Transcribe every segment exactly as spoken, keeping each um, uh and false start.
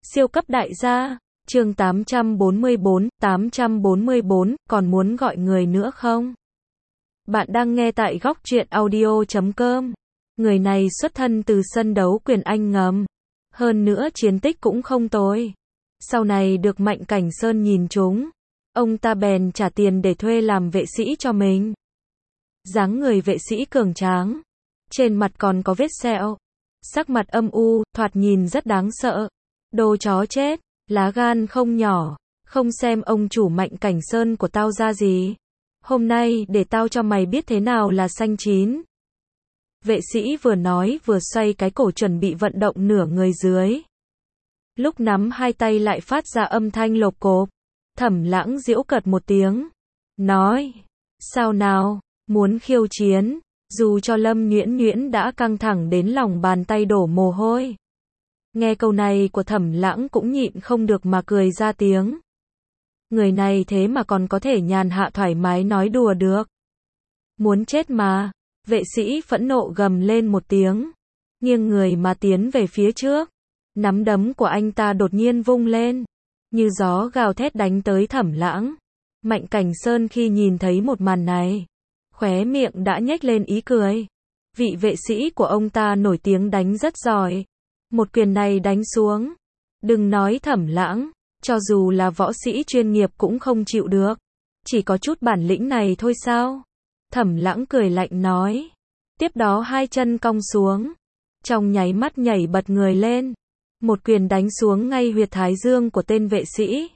Siêu cấp đại gia, chương tám trăm bốn mươi bốn, tám trăm bốn mươi bốn, còn muốn gọi người nữa không? Bạn đang nghe tại góc truyện audio chấm com. Người này xuất thân từ sân đấu quyền Anh ngầm. Hơn nữa chiến tích cũng không tồi. Sau này được Mạnh Cảnh Sơn nhìn trúng. Ông ta bèn trả tiền để thuê làm vệ sĩ cho mình. Dáng người vệ sĩ cường tráng. Trên mặt còn có vết sẹo. Sắc mặt âm u, thoạt nhìn rất đáng sợ. Đồ chó chết, lá gan không nhỏ, không xem ông chủ Mạnh Cảnh Sơn của tao ra gì. Hôm nay để tao cho mày biết thế nào là xanh chín. Vệ sĩ vừa nói vừa xoay cái cổ chuẩn bị vận động nửa người dưới. Lúc nắm hai tay lại phát ra âm thanh lộp cộp. Thẩm Lãng giễu cợt một tiếng. Nói, sao nào, muốn khiêu chiến, dù cho Lâm Nhuyễn Nhuyễn đã căng thẳng đến lòng bàn tay đổ mồ hôi. Nghe câu này của Thẩm Lãng cũng nhịn không được mà cười ra tiếng. Người này thế mà còn có thể nhàn hạ thoải mái nói đùa được. Muốn chết mà, vệ sĩ phẫn nộ gầm lên một tiếng. Nghiêng người mà tiến về phía trước. Nắm đấm của anh ta đột nhiên vung lên. Như gió gào thét đánh tới Thẩm Lãng. Mạnh Cảnh Sơn khi nhìn thấy một màn này, khóe miệng đã nhếch lên ý cười. Vị vệ sĩ của ông ta nổi tiếng đánh rất giỏi. Một quyền này đánh xuống. Đừng nói Thẩm Lãng, cho dù là võ sĩ chuyên nghiệp cũng không chịu được. Chỉ có chút bản lĩnh này thôi sao? Thẩm Lãng cười lạnh nói. Tiếp đó hai chân cong xuống. Trong nháy mắt nhảy bật người lên. Một quyền đánh xuống ngay huyệt thái dương của tên vệ sĩ.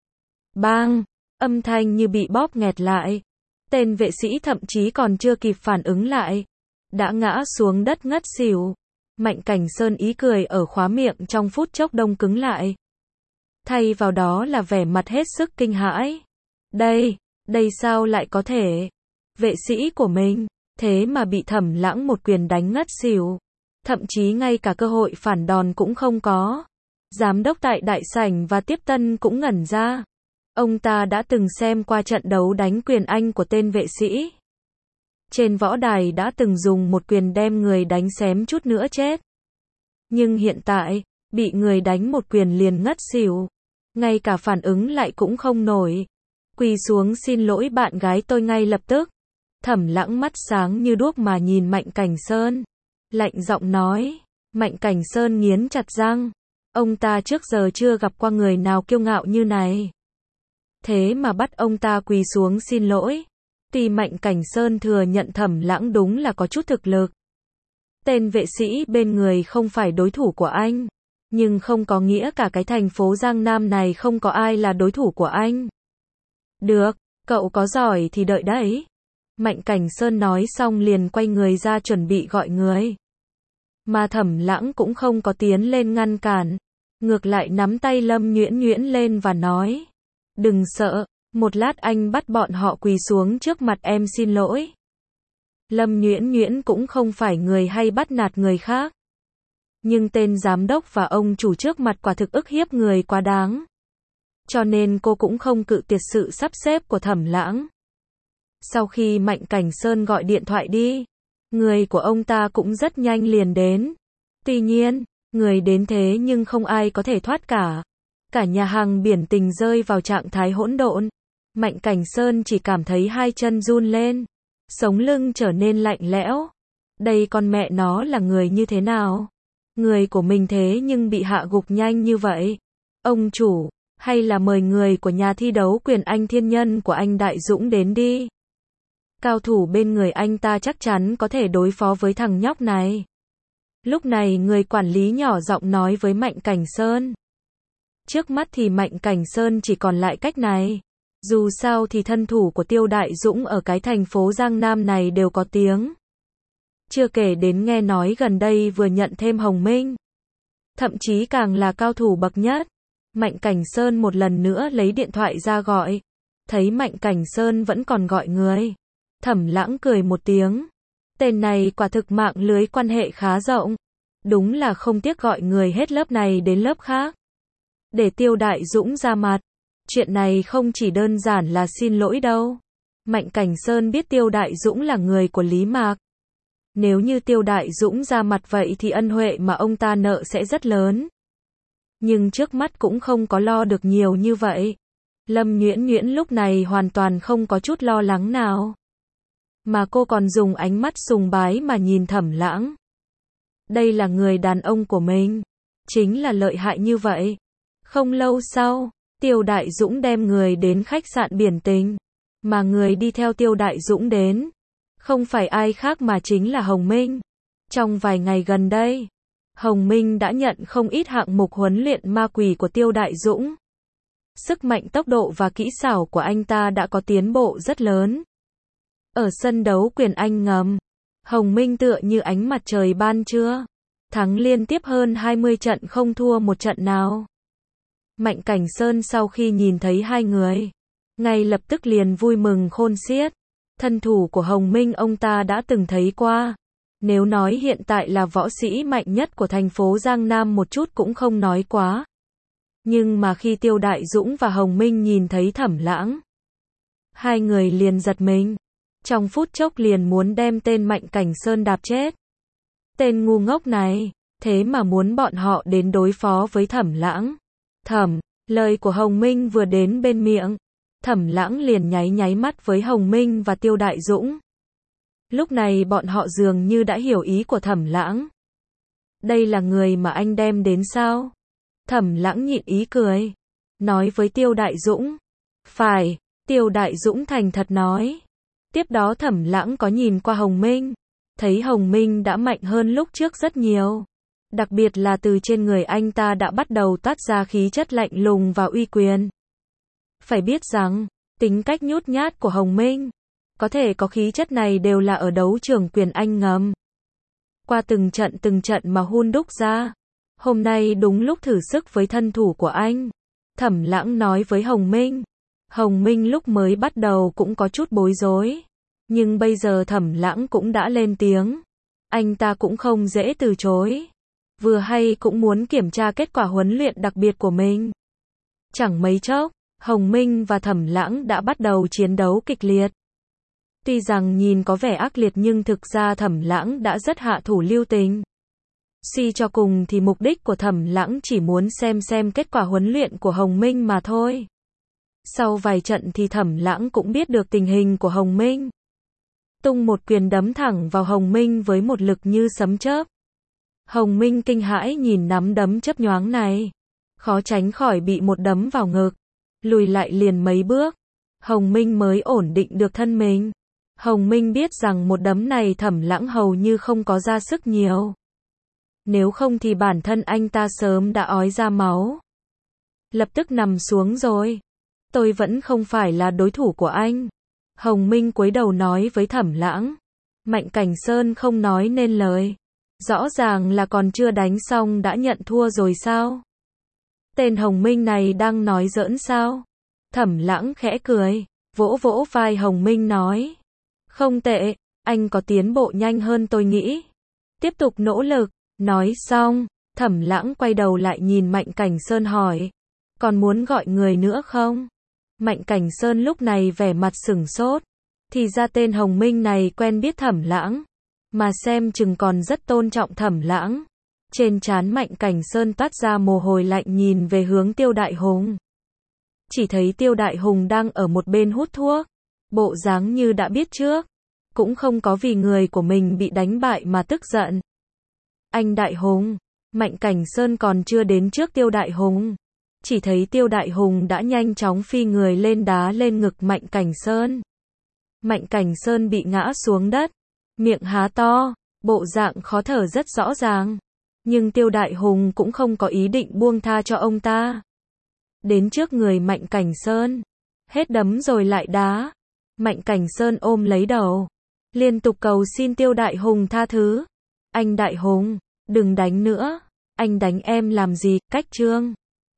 Bang! Âm thanh như bị bóp nghẹt lại. Tên vệ sĩ thậm chí còn chưa kịp phản ứng lại. Đã ngã xuống đất ngất xỉu. Mạnh Cảnh Sơn ý cười ở khóe miệng trong phút chốc đông cứng lại. Thay vào đó là vẻ mặt hết sức kinh hãi. Đây, đây sao lại có thể? Vệ sĩ của mình, thế mà bị Thẩm Lãng một quyền đánh ngất xỉu. Thậm chí ngay cả cơ hội phản đòn cũng không có. Giám đốc tại đại sảnh và tiếp tân cũng ngẩn ra. Ông ta đã từng xem qua trận đấu đánh quyền Anh của tên vệ sĩ. Trên võ đài đã từng dùng một quyền đem người đánh xém chút nữa chết. Nhưng hiện tại, bị người đánh một quyền liền ngất xỉu. Ngay cả phản ứng lại cũng không nổi. Quỳ xuống xin lỗi bạn gái tôi ngay lập tức. Thẩm Lãng mắt sáng như đuốc mà nhìn Mạnh Cảnh Sơn. Lạnh giọng nói. Mạnh Cảnh Sơn nghiến chặt răng. Ông ta trước giờ chưa gặp qua người nào kiêu ngạo như này. Thế mà bắt ông ta quỳ xuống xin lỗi. Tuy Mạnh Cảnh Sơn thừa nhận Thẩm Lãng đúng là có chút thực lực. Tên vệ sĩ bên người không phải đối thủ của anh. Nhưng không có nghĩa cả cái thành phố Giang Nam này không có ai là đối thủ của anh. Được, cậu có giỏi thì đợi đấy. Mạnh Cảnh Sơn nói xong liền quay người ra chuẩn bị gọi người. Mà Thẩm Lãng cũng không có tiến lên ngăn cản. Ngược lại nắm tay Lâm Nhuyễn Nhuyễn lên và nói. Đừng sợ, một lát anh bắt bọn họ quỳ xuống trước mặt em xin lỗi. Lâm Nhuyễn Nhuyễn cũng không phải người hay bắt nạt người khác. Nhưng tên giám đốc và ông chủ trước mặt quả thực ức hiếp người quá đáng. Cho nên cô cũng không cự tuyệt sự sắp xếp của Thẩm Lãng. Sau khi Mạnh Cảnh Sơn gọi điện thoại đi, người của ông ta cũng rất nhanh liền đến. Tuy nhiên, người đến thế nhưng không ai có thể thoát cả. Cả nhà hàng biển tình rơi vào trạng thái hỗn độn. Mạnh Cảnh Sơn chỉ cảm thấy hai chân run lên. Sống lưng trở nên lạnh lẽo. Đây con mẹ nó là người như thế nào? Người của mình thế nhưng bị hạ gục nhanh như vậy. Ông chủ, hay là mời người của nhà thi đấu quyền Anh thiên nhân của anh Đại Dũng đến đi. Cao thủ bên người anh ta chắc chắn có thể đối phó với thằng nhóc này. Lúc này người quản lý nhỏ giọng nói với Mạnh Cảnh Sơn. Trước mắt thì Mạnh Cảnh Sơn chỉ còn lại cách này. Dù sao thì thân thủ của Tiêu Đại Dũng ở cái thành phố Giang Nam này đều có tiếng. Chưa kể đến nghe nói gần đây vừa nhận thêm Hồng Minh. Thậm chí càng là cao thủ bậc nhất. Mạnh Cảnh Sơn một lần nữa lấy điện thoại ra gọi. Thấy Mạnh Cảnh Sơn vẫn còn gọi người. Thẩm Lãng cười một tiếng. Tên này quả thực mạng lưới quan hệ khá rộng. Đúng là không tiếc gọi người hết lớp này đến lớp khác. Để Tiêu Đại Dũng ra mặt. Chuyện này không chỉ đơn giản là xin lỗi đâu. Mạnh Cảnh Sơn biết Tiêu Đại Dũng là người của Lý Mạc. Nếu như Tiêu Đại Dũng ra mặt vậy thì ân huệ mà ông ta nợ sẽ rất lớn. Nhưng trước mắt cũng không có lo được nhiều như vậy. Lâm Nhuyễn Nhuyễn lúc này hoàn toàn không có chút lo lắng nào. Mà cô còn dùng ánh mắt sùng bái mà nhìn Thẩm Lãng. Đây là người đàn ông của mình. Chính là lợi hại như vậy. Không lâu sau, Tiêu Đại Dũng đem người đến khách sạn Biển Tình. Mà người đi theo Tiêu Đại Dũng đến, không phải ai khác mà chính là Hồng Minh. Trong vài ngày gần đây, Hồng Minh đã nhận không ít hạng mục huấn luyện ma quỷ của Tiêu Đại Dũng. Sức mạnh, tốc độ và kỹ xảo của anh ta đã có tiến bộ rất lớn. Ở sân đấu quyền Anh ngầm, Hồng Minh tựa như ánh mặt trời ban trưa, thắng liên tiếp hơn hai mươi trận không thua một trận nào. Mạnh Cảnh Sơn sau khi nhìn thấy hai người, ngay lập tức liền vui mừng khôn xiết. Thân thủ của Hồng Minh ông ta đã từng thấy qua. Nếu nói hiện tại là võ sĩ mạnh nhất của thành phố Giang Nam một chút cũng không nói quá. Nhưng mà khi Tiêu Đại Dũng và Hồng Minh nhìn thấy Thẩm Lãng, hai người liền giật mình. Trong phút chốc liền muốn đem tên Mạnh Cảnh Sơn đạp chết. Tên ngu ngốc này, thế mà muốn bọn họ đến đối phó với Thẩm Lãng. Thẩm, lời của Hồng Minh vừa đến bên miệng, Thẩm Lãng liền nháy nháy mắt với Hồng Minh và Tiêu Đại Dũng. Lúc này bọn họ dường như đã hiểu ý của Thẩm Lãng. Đây là người mà anh đem đến sao? Thẩm Lãng nhịn ý cười, nói với Tiêu Đại Dũng. Phải, Tiêu Đại Dũng thành thật nói. Tiếp đó Thẩm Lãng có nhìn qua Hồng Minh, thấy Hồng Minh đã mạnh hơn lúc trước rất nhiều. Đặc biệt là từ trên người anh ta đã bắt đầu toát ra khí chất lạnh lùng và uy quyền. Phải biết rằng, tính cách nhút nhát của Hồng Minh, có thể có khí chất này đều là ở đấu trường quyền Anh ngầm. Qua từng trận từng trận mà hun đúc ra. Hôm nay đúng lúc thử sức với thân thủ của anh. Thẩm Lãng nói với Hồng Minh. Hồng Minh lúc mới bắt đầu cũng có chút bối rối. Nhưng bây giờ Thẩm Lãng cũng đã lên tiếng. Anh ta cũng không dễ từ chối. Vừa hay cũng muốn kiểm tra kết quả huấn luyện đặc biệt của mình. Chẳng mấy chốc, Hồng Minh và Thẩm Lãng đã bắt đầu chiến đấu kịch liệt. Tuy rằng nhìn có vẻ ác liệt nhưng thực ra Thẩm Lãng đã rất hạ thủ lưu tình. Suy cho cùng thì mục đích của Thẩm Lãng chỉ muốn xem xem kết quả huấn luyện của Hồng Minh mà thôi. Sau vài trận thì Thẩm Lãng cũng biết được tình hình của Hồng Minh. Tung một quyền đấm thẳng vào Hồng Minh với một lực như sấm chớp. Hồng Minh kinh hãi nhìn nắm đấm chớp nhoáng này. Khó tránh khỏi bị một đấm vào ngực. Lùi lại liền mấy bước. Hồng Minh mới ổn định được thân mình. Hồng Minh biết rằng một đấm này Thẩm Lãng hầu như không có ra sức nhiều. Nếu không thì bản thân anh ta sớm đã ói ra máu. Lập tức nằm xuống rồi. Tôi vẫn không phải là đối thủ của anh. Hồng Minh cúi đầu nói với Thẩm Lãng. Mạnh Cảnh Sơn không nói nên lời. Rõ ràng là còn chưa đánh xong đã nhận thua rồi sao? Tên Hồng Minh này đang nói giỡn sao? Thẩm Lãng khẽ cười, vỗ vỗ vai Hồng Minh nói. Không tệ, anh có tiến bộ nhanh hơn tôi nghĩ. Tiếp tục nỗ lực. Nói xong, Thẩm Lãng quay đầu lại nhìn Mạnh Cảnh Sơn hỏi. Còn muốn gọi người nữa không? Mạnh Cảnh Sơn lúc này vẻ mặt sửng sốt. Thì ra tên Hồng Minh này quen biết Thẩm Lãng. Mà xem chừng còn rất tôn trọng Thẩm Lãng. Trên trán Mạnh Cảnh Sơn toát ra mồ hôi lạnh nhìn về hướng Tiêu Đại Hùng. Chỉ thấy Tiêu Đại Hùng đang ở một bên hút thuốc. Bộ dáng như đã biết trước. Cũng không có vì người của mình bị đánh bại mà tức giận. Anh Đại Hùng, Mạnh Cảnh Sơn còn chưa đến trước Tiêu Đại Hùng. Chỉ thấy Tiêu Đại Hùng đã nhanh chóng phi người lên đá lên ngực Mạnh Cảnh Sơn. Mạnh Cảnh Sơn bị ngã xuống đất. Miệng há to, bộ dạng khó thở rất rõ ràng. Nhưng Tiêu Đại Hùng cũng không có ý định buông tha cho ông ta. Đến trước người Mạnh Cảnh Sơn. Hết đấm rồi lại đá. Mạnh Cảnh Sơn ôm lấy đầu. Liên tục cầu xin Tiêu Đại Hùng tha thứ. Anh Đại Hùng, đừng đánh nữa. Anh đánh em làm gì, cách trương.